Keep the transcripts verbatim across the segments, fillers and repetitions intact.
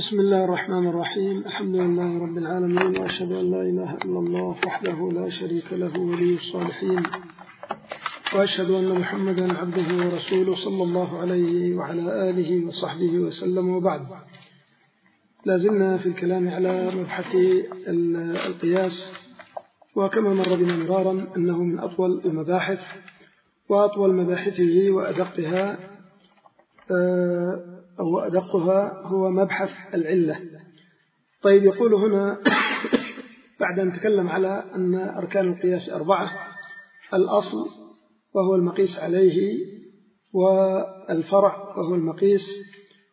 بسم الله الرحمن الرحيم. الحمد لله رب العالمين، وأشهد أن لا إله إلا الله وحده لا شريك له ولي الصالحين، وأشهد أن محمدا عبده ورسوله صلى الله عليه وعلى آله وصحبه وسلم. وبعد، لازلنا في الكلام على مبحث القياس، وكما مر بنا مرارا أنه من أطول المباحث، وأطول مباحثه وأدقها أو أدقها هو مبحث العلة. طيب، يقول هنا بعد أن تكلم على أن أركان القياس أربعة: الأصل وهو المقيس عليه، والفرع وهو المقيس،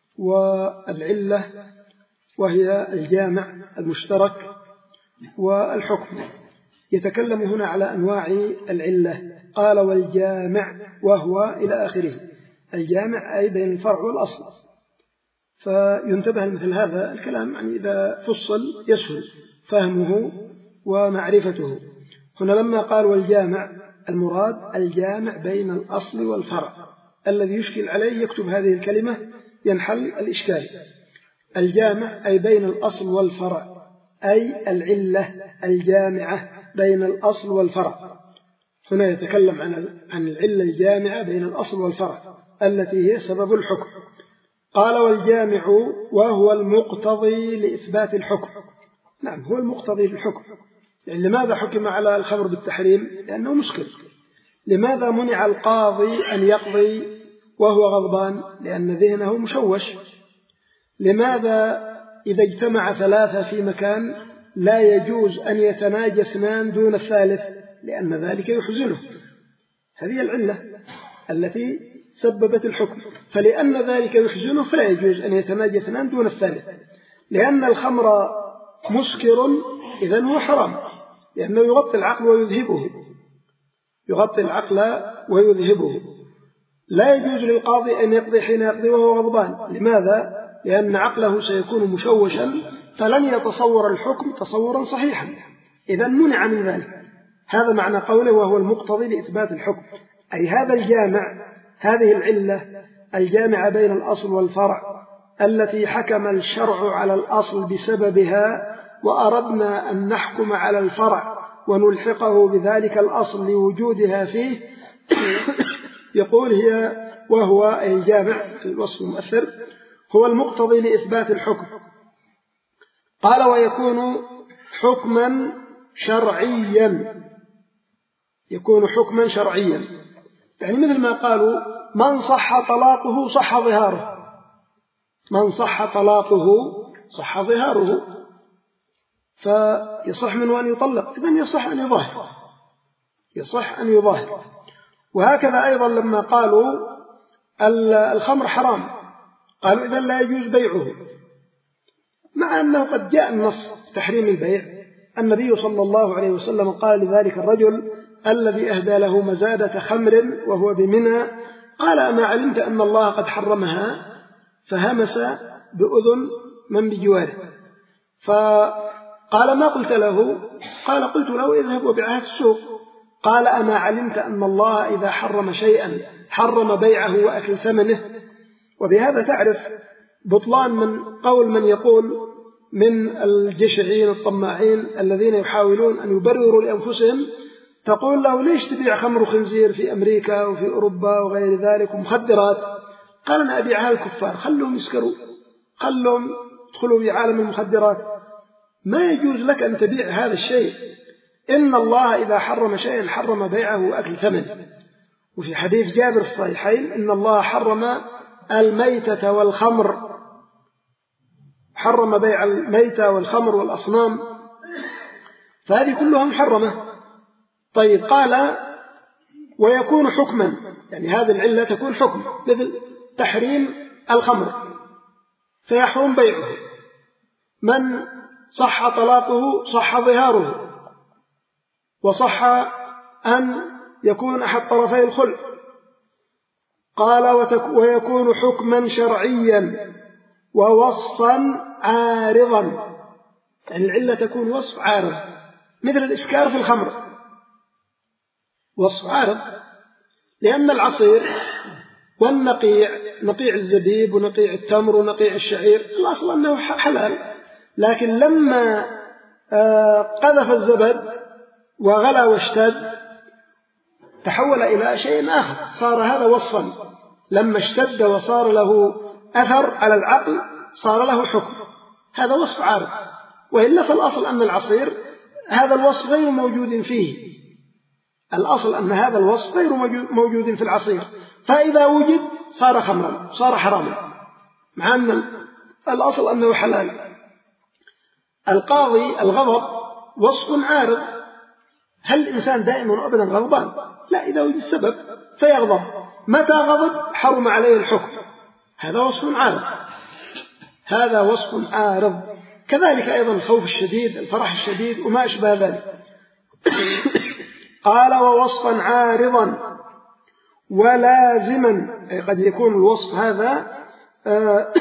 والعلة وهي الجامع المشترك، والحكم. يتكلم هنا على أنواع العلة. قال: والجامع وهو إلى آخره. الجامع أي بين الفرع والأصل. فينتبه مثل هذا الكلام، يعني إذا فصل يسهل فهمه ومعرفته. هنا لما قال والجامع، المراد الجامع بين الأصل والفرع. الذي يشكل عليه يكتب هذه الكلمة ينحل الإشكال. الجامع أي بين الأصل والفرع، أي العلة الجامعة بين الأصل والفرع. هنا يتكلم عن العلة الجامعة بين الأصل والفرع التي هي سبب الحكم. قال: والجامع وهو المقتضي لإثبات الحكم. نعم، هو المقتضي للحكم. يعني لماذا حكم على الخمر بالتحريم؟ لأنه مسكر. لماذا منع القاضي أن يقضي وهو غضبان؟ لأن ذهنه مشوش. لماذا إذا اجتمع ثلاثة في مكان لا يجوز أن يتناجى اثنان دون الثالث؟ لأن ذلك يحزنه. هذه العلة التي سببت الحكم. فلأن ذلك يحزنه فلا يجوز أن يتناجى اثنان دون الثالث. لأن الخمر مسكر، إذن هو حرام، لأنه يغطي العقل ويذهبه يغطي العقل ويذهبه. لا يجوز للقاضي أن يقضي حين يقضي وهو غضبان. لماذا؟ لأن عقله سيكون مشوشا، فلن يتصور الحكم تصورا صحيحا. إذن منع من ذلك. هذا معنى قوله وهو المقتضي لإثبات الحكم، أي هذا الجامع، هذه العلة الجامعة بين الأصل والفرع التي حكم الشرع على الأصل بسببها، وأردنا أن نحكم على الفرع ونلحقه بذلك الأصل لوجودها فيه. يقول هي وهو الجامع، الوصف المؤثر، هو المقتضي لإثبات الحكم. قال: ويكون حكما شرعيا. يكون حكما شرعيا، يعني مثل ما قالوا: من صح طلاقه صح ظهاره. من صح طلاقه صح ظهاره، فيصح منه أن يطلق، إذن يصح أن يظاهر يصح أن يظاهر. وهكذا أيضا لما قالوا الخمر حرام، قالوا إذن لا يجوز بيعه، مع أنه قد جاء النص تحريم البيع. النبي صلى الله عليه وسلم قال لذلك الرجل الذي أهدى له مزادة خمر وهو بمنى، قال: أما علمت أن الله قد حرمها؟ فهمس بأذن من بجواره. فقال: ما قلت له؟ قال: قلت له: اذهب وبيعها في السوق. قال: أما علمت أن الله إذا حرم شيئا حرم بيعه وأكل ثمنه؟ وبهذا تعرف بطلان من قول من يقول من الجشعين الطماعين الذين يحاولون أن يبرروا لأنفسهم. تقول له: ليش تبيع خمر خنزير في أمريكا وفي أوروبا وغير ذلك ومخدرات؟ قال: أنا أبيعها الكفار، خلهم يسكروا، خلهم يدخلوا في عالم المخدرات. ما يجوز لك أن تبيع هذا الشيء. إن الله إذا حرم شيئا حرم بيعه وأكل ثمنه. وفي حديث جابر في الصحيحين: إن الله حرم الميتة والخمر، حرم بيع الميتة والخمر والأصنام، فهذه كلها محرمة. طيب، قال: ويكون حكما، يعني هذه العلة تكون حكم، مثل تحريم الخمر فيحرم بيعه. من صح طلاقه صح ظهاره، وصح أن يكون أحد طرفي الخلع. قال: ويكون حكما شرعيا ووصفا عارضا، يعني العلة تكون وصف عارض، مثل الإسكار في الخمر، وصف عارض. لأن العصير والنقيع نقيع الزبيب ونقيع التمر ونقيع الشعير الأصل أنه حلال، لكن لما قذف الزبد وغلى واشتد تحول إلى شيء آخر، صار هذا وصفا، لما اشتد وصار له أثر على العقل صار له حكم، هذا وصف عارض. وإلا فالأصل أن العصير هذا الوصف غير موجود فيه، الأصل أن هذا الوصف غير موجود في العصير، فإذا وجد صار خمرا صار حراما، مع أن الأصل أنه حلال. القاضي الغضب وصف عارض، هل الإنسان دائما أبدا غضبان؟ لا، إذا وجد سبب فيغضب، متى غضب حرم عليه الحكم، هذا وصف عارض، هذا وصف عارض. كذلك أيضا الخوف الشديد، الفرح الشديد وما أشبه ذلك. قال ووصفا عارضا ولازما، أي قد يكون الوصف هذا آه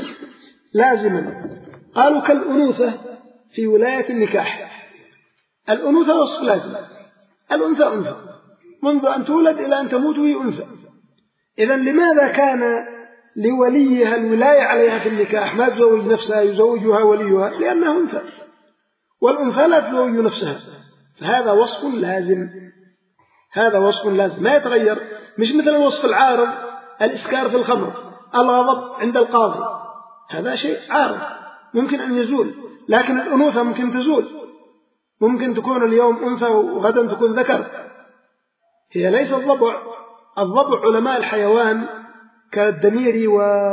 لازما. قالوا كالأنوثة في ولاية النكاح، الأنوثة وصف لازم، الأنثى أنثى منذ أن تولد إلى أن تموت وهي أنثى، إذن لماذا كان لوليها الولاية عليها في النكاح، ما تزوج نفسها يزوجها وليها؟ لأنها أنثى، والأنثى لا تزوج نفسها، فهذا وصف لازم، هذا وصف لازم ما يتغير، مش مثل الوصف العارض، الإسكار في الخمر، الغضب عند القاضي، هذا شيء عارض ممكن أن يزول، لكن الأنوثة ممكن تزول، ممكن تكون اليوم أنثى وغدا تكون ذكر، هي ليست ضبع. الضبع علماء الحيوان كالدميري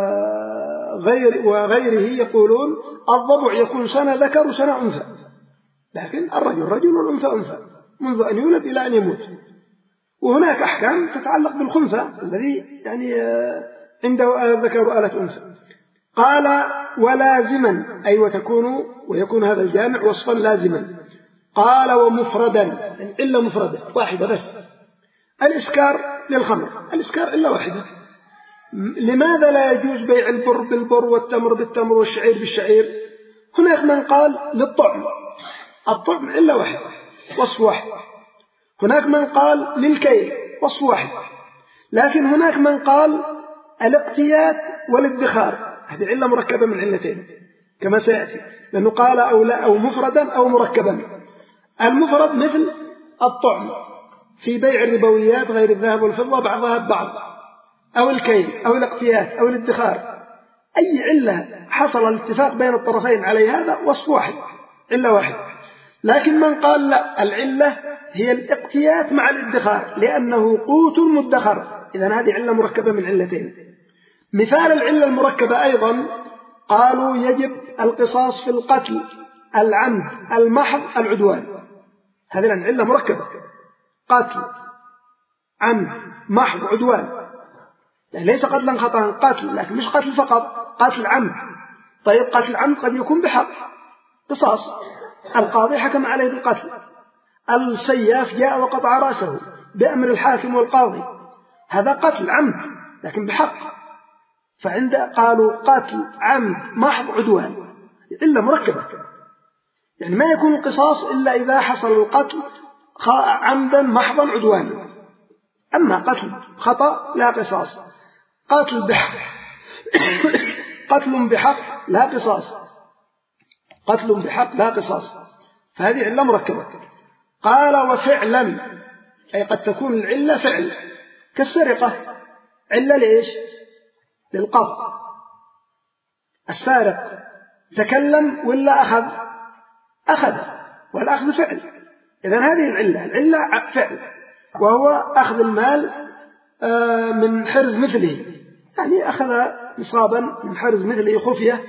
وغير وغيره يقولون الضبع يكون سنة ذكر وسنة أنثى، لكن الرجل رجل والأنثى أنثى منذ أن يولد إلى أن يموت. وهناك أحكام تتعلق بالخنثى الذي يعني عنده ذكر وآلة أنثى. قال ولازما، أي وتكون ويكون هذا الجامع وصفا لازما. قال ومفردا، إلا مفردة واحدة بس، الإسكار للخمر، الإسكار إلا واحدة. لماذا لا يجوز بيع البر بالبر والتمر بالتمر والشعير بالشعير؟ هناك من قال للطعم، الطعم إلا واحد وصف واحد، هناك من قال للكيل وصف واحد، لكن هناك من قال الاقتيات والادخار، هذه علة مركبة من علتين كما سيأتي، لأنه قال أو لا أو مفردا أو مركبا. المفرد مثل الطعم في بيع الربويات غير الذهب والفضة بعضها ببعض، أو الكيل أو الاقتيات أو الادخار، أي علة حصل الاتفاق بين الطرفين عليه هذا وصف واحد، علة واحد. لكن من قال لا، العلة هي الاقتيات مع الادخار لأنه قوت مدخر، إذن هذه علة مركبة من علتين. مثال العلة المركبة أيضا قالوا يجب القصاص في القتل العمد المحض العدوان، هذه العلة مركبة، قتل عمد محض عدوان، يعني ليس قتلا خطأ، قتل لكن مش قتل فقط، قتل عمد. طيب قتل عمد قد يكون بحق قصاص، القاضي حكم عليه بالقتل، السياف جاء وقطع رأسه بأمر الحاكم والقاضي، هذا قتل عمد لكن بحق، فعند قالوا قتل عمد محض عدوان، إلا مركبة، يعني ما يكون القصاص إلا إذا حصل القتل عمدا محضا عدوانا، أما قتل خطأ لا قصاص، قتل بحق قتل بحق لا قصاص، قتل بحق لا قصاص، فهذه علة مركبة. قال وفعلا، أي قد تكون العلة فعل كالسرقة، علة لإيش؟ للقبض، السارق تكلم ولا أخذ؟ أخذ، والأخذ فعل، إذن هذه العلة، العلة فعل، وهو أخذ المال من حرز مثله، يعني أخذ نصابا من حرز مثله خفية،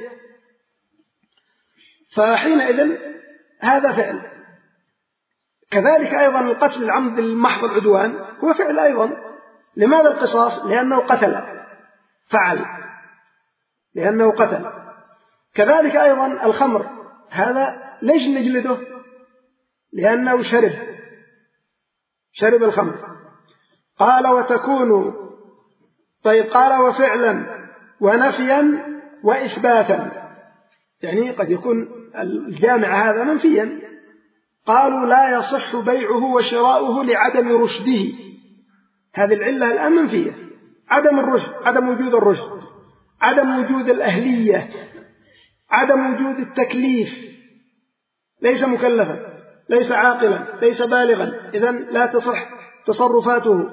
فحينئذ هذا فعل. كذلك أيضا القتل العمد المحض العدوان هو فعل أيضا. لماذا القصاص؟ لأنه قتل، فعل لأنه قتل. كذلك أيضا الخمر، هذا ليش نجلده؟ لأنه شرب شرب الخمر. قال وتكون، طيب قال وفعلا ونفيا وإثباتا، يعني قد يكون الجامع هذا منفيا، قالوا لا يصح بيعه وشراؤه لعدم رشده، هذه العلة الآن منفية، عدم الرشد، عدم وجود الرشد، عدم وجود الأهلية، عدم وجود التكليف، ليس مكلفا، ليس عاقلا، ليس بالغا، إذن لا تصح تصرفاته.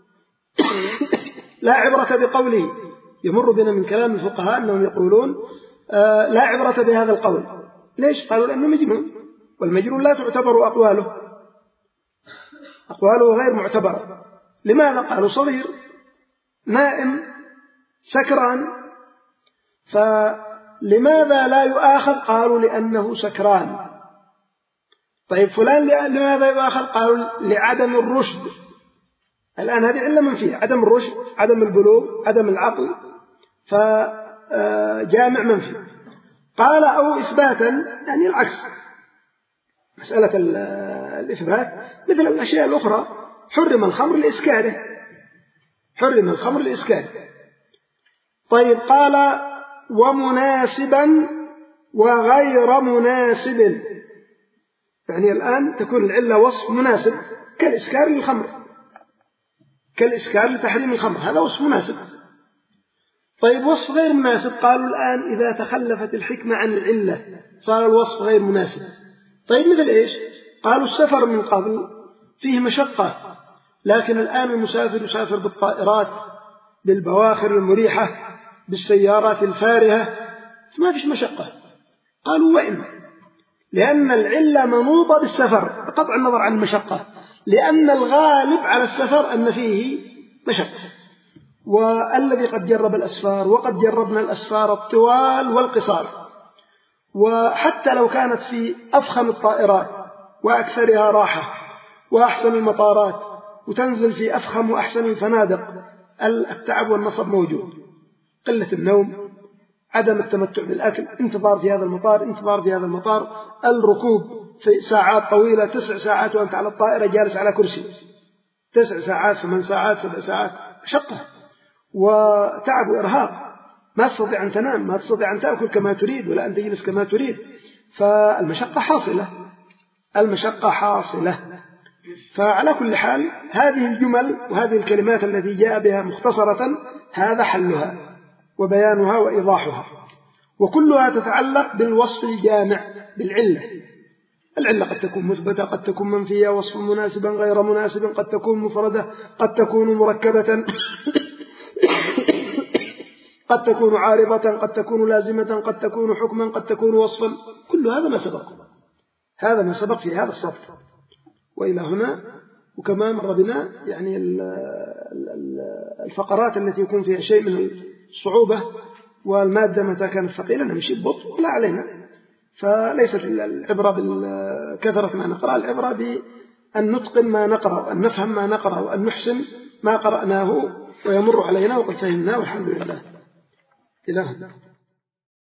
لا عبرة بقوله. يمر بنا من كلام الفقهاء أنهم يقولون آه لا عبرة بهذا القول. ليش؟ قالوا لأنه مجنون، والمجنون لا تعتبر أقواله، أقواله غير معتبرة. لماذا؟ قالوا صغير، نائم، سكران. فلماذا لا يؤاخذ؟ قالوا لأنه سكران. طيب فلان لماذا يؤاخذ؟ قالوا لعدم الرشد. الآن هذه علة منفية، عدم الرشد، عدم البلوغ، عدم العقل، فجامع منفي. قال أو إثباتا، يعني العكس، مسألة الإثبات مثل الأشياء الأخرى، حرم الخمر لإسكاره، حرم الخمر لإسكاره. طيب قال ومناسبا وغير مناسب، يعني الآن تكون العلة وصف مناسب كالإسكار للخمر، كالإسكار لتحريم الخمر، هذا وصف مناسب. طيب وصف غير مناسب، قالوا الآن إذا تخلفت الحكمة عن العلة صار الوصف غير مناسب. طيب مثل إيش؟ قالوا السفر من قبل فيه مشقة، لكن الآن المسافر يسافر بالطائرات، بالبواخر المريحة، بالسيارات الفارهة، ما فيش مشقة. قالوا وإن، لأن العلة منوطة بالسفر بقطع النظر عن المشقة، لأن الغالب على السفر أن فيه مشقة. والذي قد جرب الأسفار، وقد جربنا الأسفار الطوال والقصار، وحتى لو كانت في أفخم الطائرات وأكثرها راحة وأحسن المطارات، وتنزل في أفخم وأحسن الفنادق، التعب والنصب موجود، قلة النوم، عدم التمتع بالأكل، انتظار في هذا المطار، انتظار في هذا المطار، الركوب في ساعات طويلة، تسع ساعات وأنت على الطائرة جالس على كرسي، تسع ساعات، ثمان ساعات، سبع ساعات، مشقة وتعب وإرهاق، ما تستطيع أن تنام، ما تستطيع أن تأكل كما تريد ولا أن تجلس كما تريد، فالمشقة حاصلة، المشقة حاصلة. فعلى كل حال هذه الجمل وهذه الكلمات التي جاء بها مختصرة هذا حلها وبيانها وإيضاحها، وكلها تتعلق بالوصف الجامع بالعلة. العلة قد تكون مثبتة، قد تكون منفية، وصف مناسبا غير مناسب، قد تكون مفردة، قد تكون مركبة، قد تكون عارضة، قد تكون لازمة، قد تكون حكما، قد تكون وصفا، كل هذا ما سبق، هذا ما سبق في هذا الصف. وإلى هنا، وكما مر بنا يعني الفقرات التي يكون فيها شيء من الصعوبة، والمادة متى كانت ثقيلة نمشي ببطء لا علينا، فليست العبرة بكثرة ما نقرأ، العبرة بأن نتقن ما نقرأ، وأن نفهم ما نقرأ، وأن نحسن ما قرأناه ويمر علينا وقد فهمناه والحمد لله. إلى هنا.